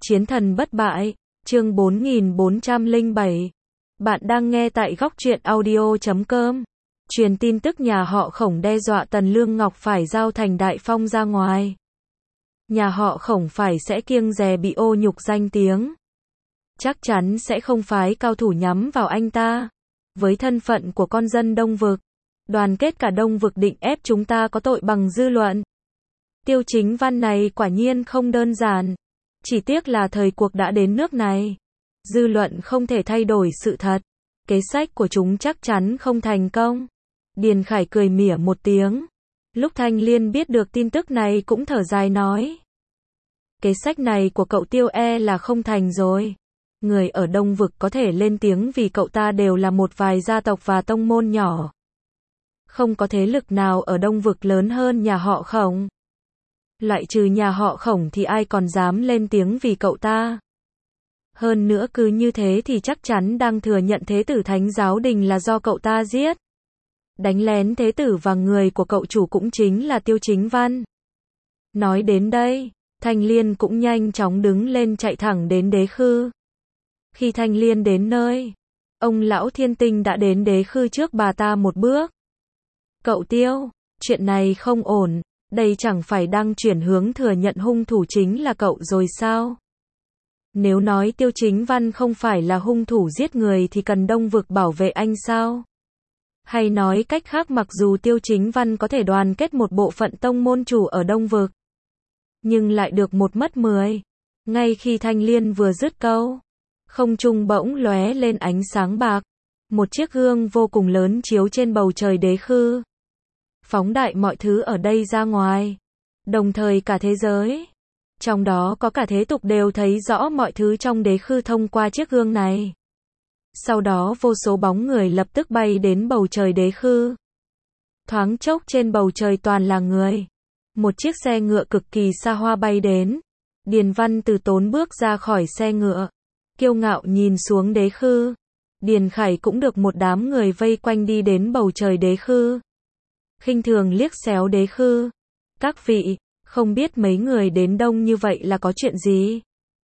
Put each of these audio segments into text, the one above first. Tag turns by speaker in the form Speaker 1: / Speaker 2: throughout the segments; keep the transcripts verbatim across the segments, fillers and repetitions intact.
Speaker 1: Chiến thần bất bại, chương bốn nghìn bốn trăm lẻ bảy. Bạn đang nghe tại góc truyện audio chấm com. Truyền tin tức nhà họ Khổng đe dọa Tần Lương Ngọc phải giao Thành Đại Phong ra ngoài. Nhà họ Khổng phải sẽ kiêng dè bị ô nhục danh tiếng. Chắc chắn sẽ không phái cao thủ nhắm vào anh ta. Với thân phận của con dân Đông Vực, đoàn kết cả Đông Vực định ép chúng ta có tội bằng dư luận. Tiêu Chính Văn này quả nhiên không đơn giản. Chỉ tiếc là thời cuộc đã đến nước này. Dư luận không thể thay đổi sự thật. Kế sách của chúng chắc chắn không thành công. Điền Khải cười mỉa một tiếng. Lúc Thanh Liên biết được tin tức này cũng thở dài nói. Kế sách này của cậu Tiêu e là không thành rồi. Người ở Đông Vực có thể lên tiếng vì cậu ta đều là một vài gia tộc và tông môn nhỏ. Không có thế lực nào ở Đông Vực lớn hơn nhà họ Khổng. Loại trừ nhà họ Khổng thì ai còn dám lên tiếng vì cậu ta. Hơn nữa cứ như thế thì chắc chắn đang thừa nhận Thế tử Thánh Giáo Đình là do cậu ta giết. Đánh lén Thế tử và người của cậu chủ cũng chính là Tiêu Chính Văn. Nói đến đây, Thanh Liên cũng nhanh chóng đứng lên chạy thẳng đến Đế Khư. Khi Thanh Liên đến nơi, ông lão Thiên Tinh đã đến Đế Khư trước bà ta một bước. Cậu Tiêu, chuyện này không ổn. Đây chẳng phải đang chuyển hướng thừa nhận hung thủ chính là cậu rồi sao? Nếu nói Tiêu Chính Văn không phải là hung thủ giết người thì cần Đông Vực bảo vệ anh sao? Hay nói cách khác, mặc dù Tiêu Chính Văn có thể đoàn kết một bộ phận tông môn chủ ở Đông Vực, nhưng lại được một mất mười. Ngay khi Thanh Liên vừa dứt câu, không trung bỗng lóe lên ánh sáng bạc. Một chiếc gương vô cùng lớn chiếu trên bầu trời Đế Khư. Phóng đại mọi thứ ở đây ra ngoài. Đồng thời cả thế giới, trong đó có cả thế tục đều thấy rõ mọi thứ trong Đế Khư thông qua chiếc gương này. Sau đó vô số bóng người lập tức bay đến bầu trời Đế Khư. Thoáng chốc trên bầu trời toàn là người. Một chiếc xe ngựa cực kỳ xa hoa bay đến. Điền Văn từ tốn bước ra khỏi xe ngựa, kiêu ngạo nhìn xuống Đế Khư. Điền Khải cũng được một đám người vây quanh đi đến bầu trời Đế Khư. Khinh thường liếc xéo Đế Khư. Các vị, không biết mấy người đến đông như vậy là có chuyện gì?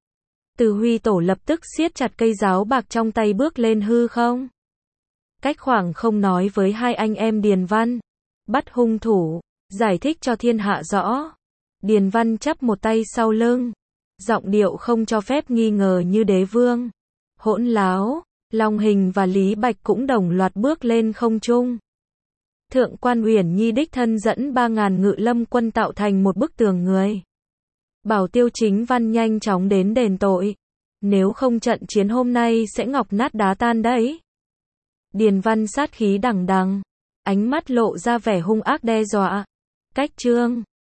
Speaker 1: Từ Huy Tổ lập tức siết chặt cây giáo bạc trong tay bước lên hư không. Cách khoảng không nói với hai anh em Điền Văn. Bắt hung thủ, giải thích cho thiên hạ rõ. Điền Văn chắp một tay sau lưng. Giọng điệu không cho phép nghi ngờ như đế vương. Hỗn láo, Long Hình và Lý Bạch cũng đồng loạt bước lên không trung. Thượng quan Uyển Nhi đích thân dẫn ba ngàn ngự lâm quân tạo thành một bức tường người. Bảo Tiêu Chính Văn nhanh chóng đến đền tội. Nếu không trận chiến hôm nay sẽ ngọc nát đá tan đấy. Điền Văn sát khí đằng đằng. Ánh mắt lộ ra vẻ hung ác đe dọa. Cách trương,